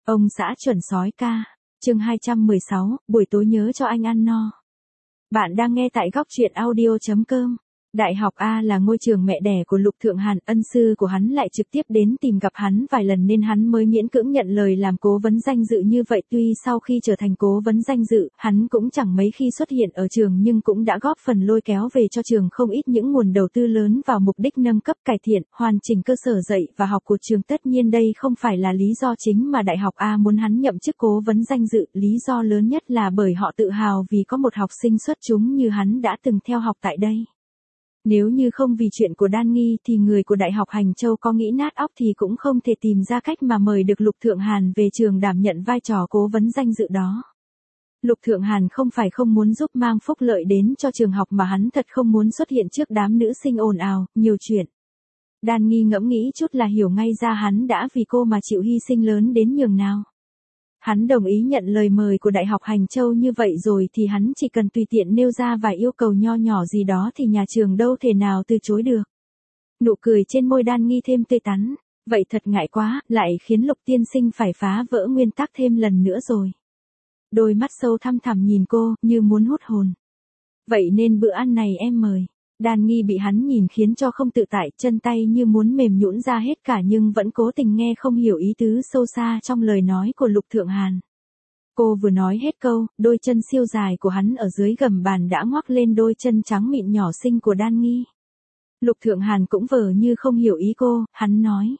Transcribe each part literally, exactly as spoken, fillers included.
Ông xã chuẩn sói ca. Chương hai trăm mười sáu, buổi tối nhớ cho anh ăn no. Bạn đang nghe tại góc truyện audio chấm com. Đại học A là ngôi trường mẹ đẻ của Lục Thượng Hàn, ân sư của hắn lại trực tiếp đến tìm gặp hắn vài lần nên hắn mới miễn cưỡng nhận lời làm cố vấn danh dự như vậy. Tuy sau khi trở thành cố vấn danh dự, hắn cũng chẳng mấy khi xuất hiện ở trường nhưng cũng đã góp phần lôi kéo về cho trường không ít những nguồn đầu tư lớn vào mục đích nâng cấp cải thiện, hoàn chỉnh cơ sở dạy và học của trường. Tất nhiên đây không phải là lý do chính mà Đại học A muốn hắn nhậm chức cố vấn danh dự, lý do lớn nhất là bởi họ tự hào vì có một học sinh xuất chúng như hắn đã từng theo học tại đây. Nếu như không vì chuyện của Đan Nghi thì người của Đại học Hành Châu có nghĩ nát óc thì cũng không thể tìm ra cách mà mời được Lục Thượng Hàn về trường đảm nhận vai trò cố vấn danh dự đó. Lục Thượng Hàn không phải không muốn giúp mang phúc lợi đến cho trường học mà hắn thật không muốn xuất hiện trước đám nữ sinh ồn ào, nhiều chuyện. Đan Nghi ngẫm nghĩ chút là hiểu ngay ra hắn đã vì cô mà chịu hy sinh lớn đến nhường nào. Hắn đồng ý nhận lời mời của Đại học Hành Châu như vậy rồi thì hắn chỉ cần tùy tiện nêu ra vài yêu cầu nho nhỏ gì đó thì nhà trường đâu thể nào từ chối được. Nụ cười trên môi Đan Nghi thêm tươi tắn, vậy thật ngại quá, lại khiến Lục tiên sinh phải phá vỡ nguyên tắc thêm lần nữa rồi. Đôi mắt sâu thăm thẳm nhìn cô, như muốn hút hồn. Vậy nên bữa ăn này em mời. Đan Nghi bị hắn nhìn khiến cho không tự tại, chân tay như muốn mềm nhũn ra hết cả nhưng vẫn cố tình nghe không hiểu ý tứ sâu xa trong lời nói của Lục Thượng Hàn. Cô vừa nói hết câu, đôi chân siêu dài của hắn ở dưới gầm bàn đã ngoắc lên đôi chân trắng mịn nhỏ xinh của Đan Nghi. Lục Thượng Hàn cũng vờ như không hiểu ý cô, hắn nói.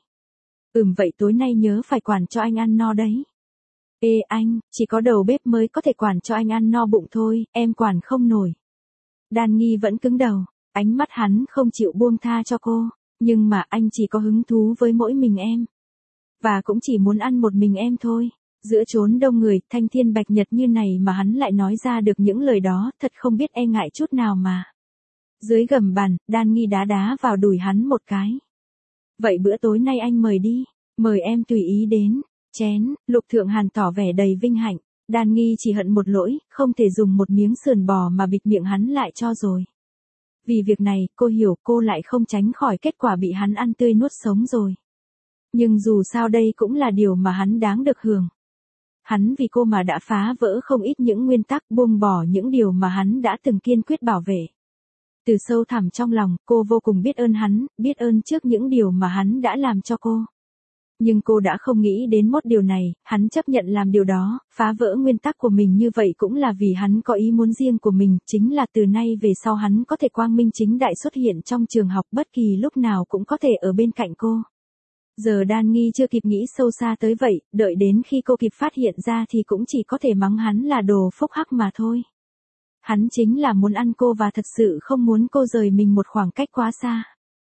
Ừm vậy tối nay nhớ phải quản cho anh ăn no đấy. Ê anh, chỉ có đầu bếp mới có thể quản cho anh ăn no bụng thôi, em quản không nổi. Đan Nghi vẫn cứng đầu. Ánh mắt hắn không chịu buông tha cho cô, nhưng mà anh chỉ có hứng thú với mỗi mình em. Và cũng chỉ muốn ăn một mình em thôi. Giữa chốn đông người, thanh thiên bạch nhật như này mà hắn lại nói ra được những lời đó, thật không biết e ngại chút nào mà. Dưới gầm bàn, Đan Nghi đá đá vào đùi hắn một cái. Vậy bữa tối nay anh mời đi, mời em tùy ý đến. Chén, Lục Thượng Hàn tỏ vẻ đầy vinh hạnh. Đan Nghi chỉ hận một lỗi, không thể dùng một miếng sườn bò mà bịt miệng hắn lại cho rồi. Vì việc này, cô hiểu cô lại không tránh khỏi kết quả bị hắn ăn tươi nuốt sống rồi. Nhưng dù sao đây cũng là điều mà hắn đáng được hưởng. Hắn vì cô mà đã phá vỡ không ít những nguyên tắc, buông bỏ những điều mà hắn đã từng kiên quyết bảo vệ. Từ sâu thẳm trong lòng, cô vô cùng biết ơn hắn, biết ơn trước những điều mà hắn đã làm cho cô. Nhưng cô đã không nghĩ đến một điều này, hắn chấp nhận làm điều đó, phá vỡ nguyên tắc của mình như vậy cũng là vì hắn có ý muốn riêng của mình, chính là từ nay về sau hắn có thể quang minh chính đại xuất hiện trong trường học bất kỳ lúc nào cũng có thể ở bên cạnh cô. Giờ Đan Nghi chưa kịp nghĩ sâu xa tới vậy, đợi đến khi cô kịp phát hiện ra thì cũng chỉ có thể mắng hắn là đồ phúc hắc mà thôi. Hắn chính là muốn ăn cô và thật sự không muốn cô rời mình một khoảng cách quá xa.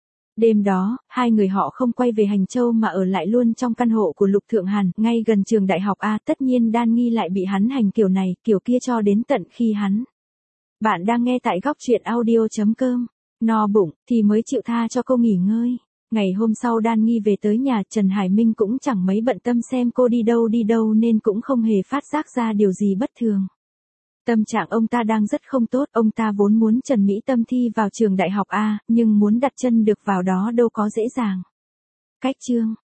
Đêm đó, hai người họ không quay về Hành Châu mà ở lại luôn trong căn hộ của Lục Thượng Hàn, ngay gần trường Đại học A. Tất nhiên Đan Nghi lại bị hắn hành kiểu này, kiểu kia cho đến tận khi hắn. Bạn đang nghe tại góc truyện audio chấm com. No bụng, thì mới chịu tha cho cô nghỉ ngơi. Ngày hôm sau Đan Nghi về tới nhà, Trần Hải Minh cũng chẳng mấy bận tâm xem cô đi đâu đi đâu nên cũng không hề phát giác ra điều gì bất thường. Tâm trạng ông ta đang rất không tốt, ông ta vốn muốn Trần Mỹ Tâm thi vào trường Đại học A, nhưng muốn đặt chân được vào đó đâu có dễ dàng. Cách chương